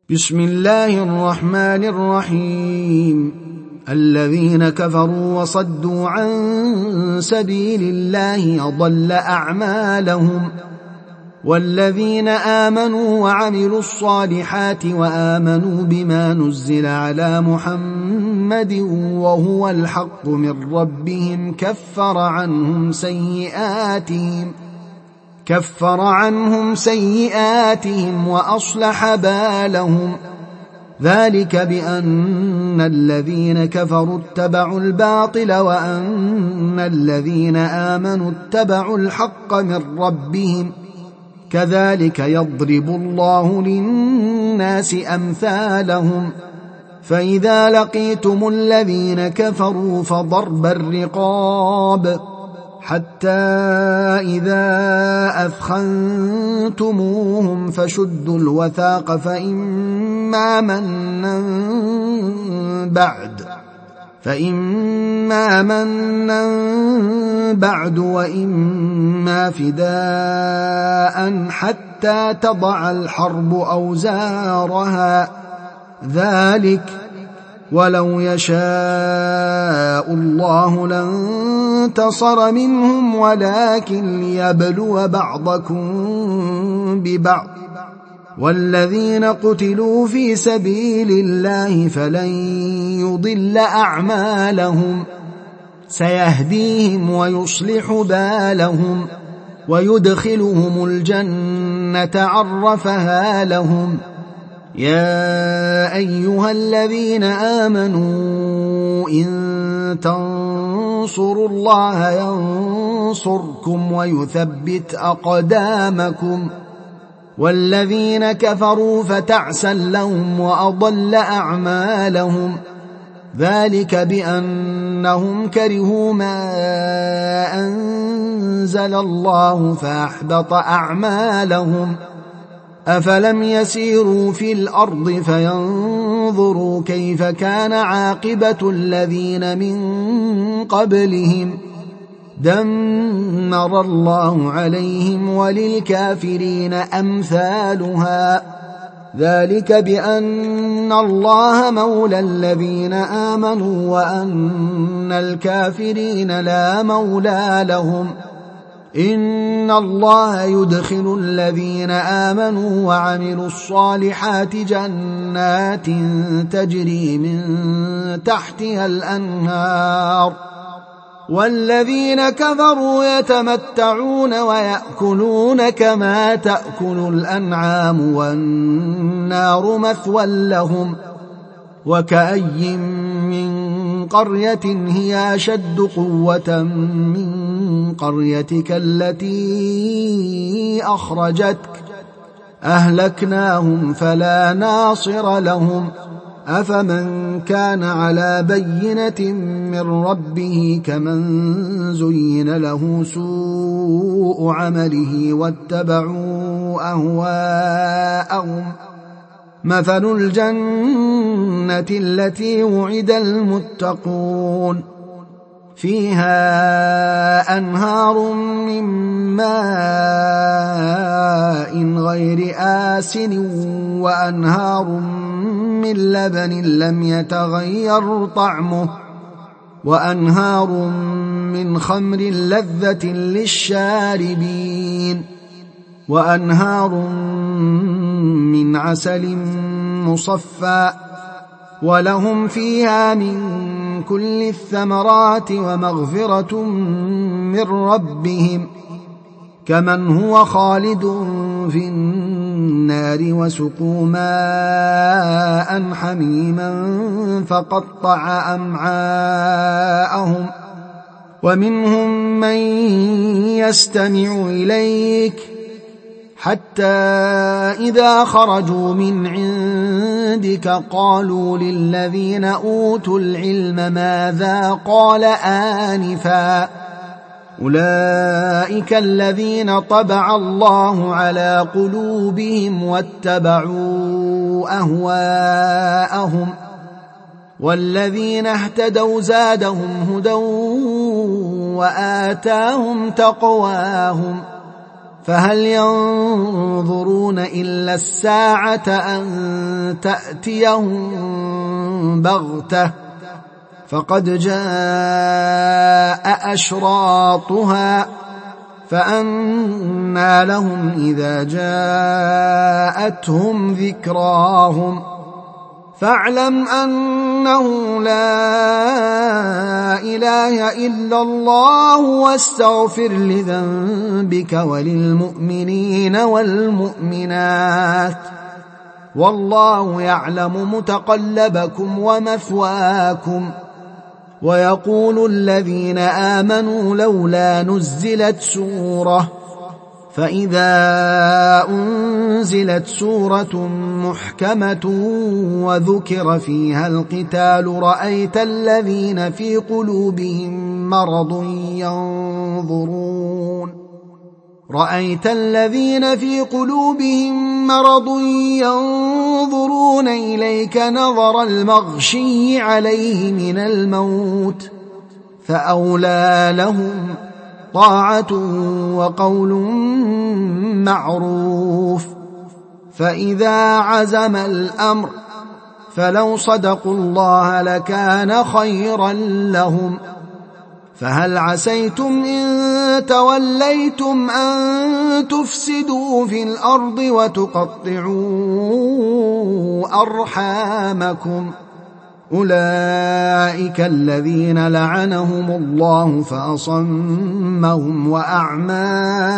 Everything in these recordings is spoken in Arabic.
بسم الله الرحمن الرحيم. الذين كفروا وصدوا عن سبيل الله أضل أعمالهم، والذين آمنوا وعملوا الصالحات وآمنوا بما نزل على محمد وهو الحق من ربهم كفر عنهم سيئاتهم وأصلح بالهم. ذلك بأن الذين كفروا اتبعوا الباطل وأن الذين آمنوا اتبعوا الحق من ربهم. كذلك يضرب الله للناس أمثالهم. فإذا لقيتم الذين كفروا فضرب الرقاب حتى إذا أثخنتموهم فشدوا الوثاق فإما منا بعد وإما فداء حتى تضع الحرب أوزارها. ذلك ولو يشاء الله لانتصر منهم ولكن ليبلو بعضكم ببعض. والذين قتلوا في سبيل الله فلن يضل أعمالهم، سيهديهم ويصلح بالهم ويدخلهم الجنة عرفها لهم. يا أيها الذين آمنوا إن تنصروا الله ينصركم ويثبت أقدامكم. والذين كفروا فتعسا لهم وأضل أعمالهم. ذلك بأنهم كرهوا ما أنزل الله فأحبط أعمالهم. أفلم يسيروا في الأرض فينظروا كيف كان عاقبة الذين من قبلهم. دمر الله عليهم وللكافرين أمثالها. ذلك بأن الله مولى الذين آمنوا وأن الكافرين لا مولى لهم. إن الله يدخل الذين آمنوا وعملوا الصالحات جنات تجري من تحتها الأنهار، والذين كفروا يتمتعون ويأكلون كما تأكل الأنعام والنار مثوى لهم. وكأي من قرية هي أشد قوة من قريتك التي أخرجتك أهلكناهم فلا ناصر لهم. أفمن كان على بينة من ربه كمن زين له سوء عمله واتبعوا أهواءهم. مثل الجنة التي وعد المتقون فيها أنهار من ماء غير آسن وأنهار من لبن لم يتغير طعمه وأنهار من خمر لذة للشاربين وأنهار من عسل مصفى ولهم فيها من كل الثمرات ومغفرة من ربهم كمن هو خالد في النار وسقوا ماء حميما فقطع أمعاءهم. ومنهم من يستمع إليك حتى إذا خرجوا من عندك قالوا للذين أوتوا العلم ماذا قال آنفا. أولئك الذين طبع الله على قلوبهم واتبعوا أهواءهم. والذين اهتدوا زادهم هدى وآتاهم تقواهم. فهل ينظرون إلا الساعة أن تأتيهم بغتة فقد جاء أشراطها فأنى لهم إذا جاءتهم ذكراهم فاعلم أنه لا إله إلا الله واستغفر لذنبك وللمؤمنين والمؤمنات والله يعلم متقلبكم ومثواكم. ويقول الذين آمنوا لولا نزلت سورة فإذا أنزلت سورة محكمة وذكر فيها القتال رأيت الذين في قلوبهم مرض ينظرون إليك نظر المغشي عليه من الموت فأولى لهم طاعة وقول معروف. فإذا عزم الأمر فلو صدقوا الله لكان خيرا لهم. فهل عسيتم إن توليتم أن تفسدوا في الأرض وتقطعوا أرحامكم أولئك الذين لعنهم الله فأصمهم وأعمى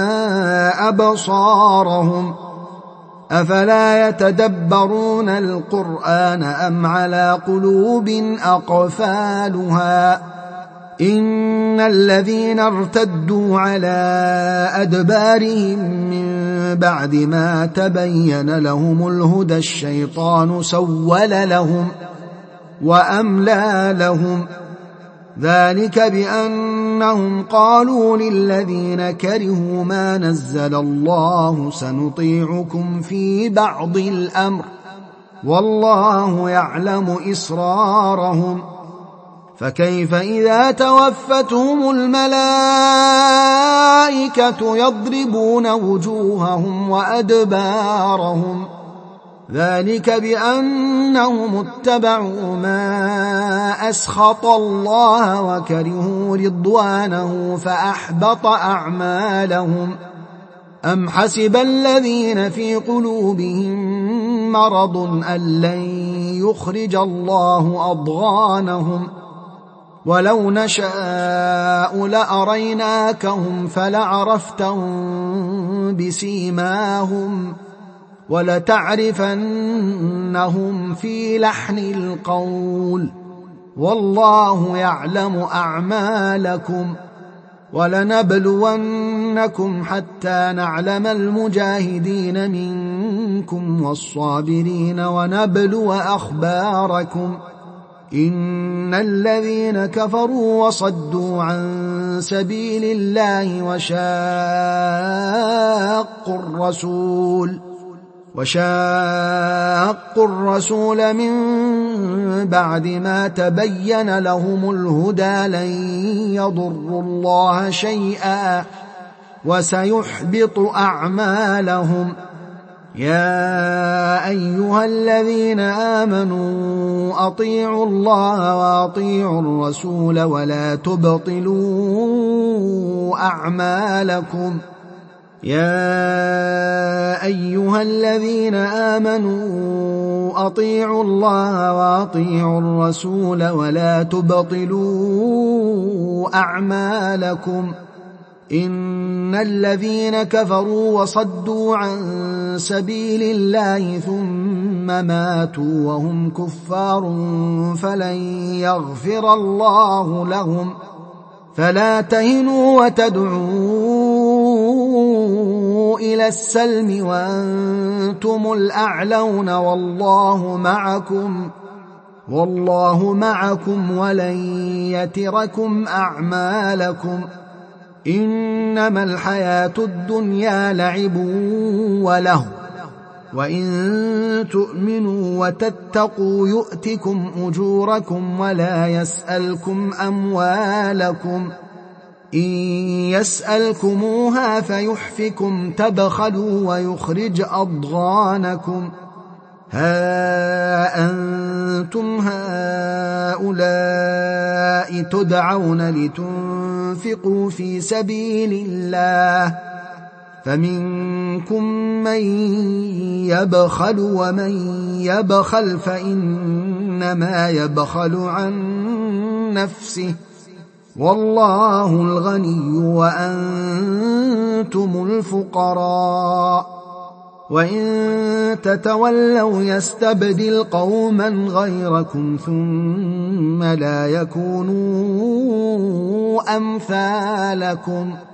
أبصارهم أفلا يتدبرون القرآن أم على قلوب أقفالها إن الذين ارتدوا على أدبارهم من بعد ما تبين لهم الهدى الشيطان سول لهم وأملى لهم ذلك بأنهم قالوا للذين كرهوا ما نزل الله سنطيعكم في بعض الأمر والله يعلم إسرارهم فكيف إذا توفتهم الملائكة يضربون وجوههم وأدبارهم ذلك بأنهم اتبعوا ما أسخط الله وكرهوا رضوانه فأحبط أعمالهم أم حسب الذين في قلوبهم مرض أن لن يخرج الله أضغانهم ولو نشاء لأريناكهم فلعرفتهم بسيماهم ولتعرفنهم في لحن القول والله يعلم أعمالكم ولنبلونكم حتى نعلم المجاهدين منكم والصابرين ونبلو أخباركم إن الذين كفروا وصدوا عن سبيل الله وشاقوا الرسول من بعد ما تبين لهم الهدى لن يضروا الله شيئا وسيحبط أعمالهم. يا أيها الذين آمنوا أطيعوا الله وأطيعوا الرسول ولا تبطلوا أعمالكم. يا أيها الذين آمنوا أطيعوا الله وأطيعوا الرسول ولا تبطلوا أعمالكم إن الذين كفروا وصدوا عن سبيل الله ثم ماتوا وهم كفار فلن يغفر الله لهم. فلا تهنوا وتدعوا إلى السلم وأنتم الأعلون والله معكم ولن يتركم أعمالكم. إنما الحياة الدنيا لعب وله وإن تؤمنوا وتتقوا يؤتكم أجوركم ولا يسألكم أموالكم إن يسألكموها فيحفكم تبخلوا ويخرج أضغانكم ها أنتم هؤلاء تدعون لتنفقوا في سبيل الله فمنكم من يبخل ومن يبخل فإنما يبخل عن نفسه والله الغني وأنتم الفقراء وإن تتولوا يستبدل قوما غيركم ثم لا يكونوا أمثالكم